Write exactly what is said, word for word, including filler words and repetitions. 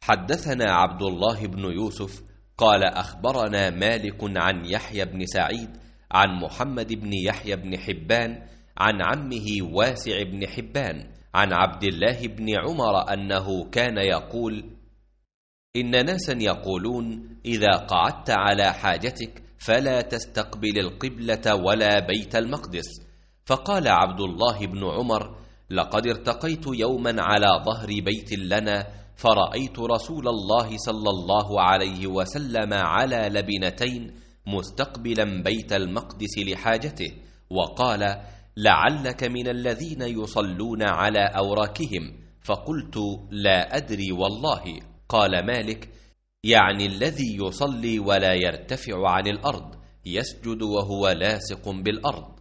حدثنا عبد الله بن يوسف قال أخبرنا مالك عن يحيى بن سعيد عن محمد بن يحيى بن حبان عن عمه واسع بن حبان عن عبد الله بن عمر أنه كان يقول: إن ناسا يقولون إذا قعدت على حاجتك فلا تستقبل القبلة ولا بيت المقدس. فقال عبد الله بن عمر: لقد ارتقيت يوما على ظهر بيت لنا فرأيت رسول الله صلى الله عليه وسلم على لبنتين مستقبلا بيت المقدس لحاجته، وقال: لعلك من الذين يصلون على أوراكهم. فقلت: لا أدري والله. قال مالك: يعني الذي يصلي ولا يرتفع عن الأرض، يسجد وهو لاصق بالأرض.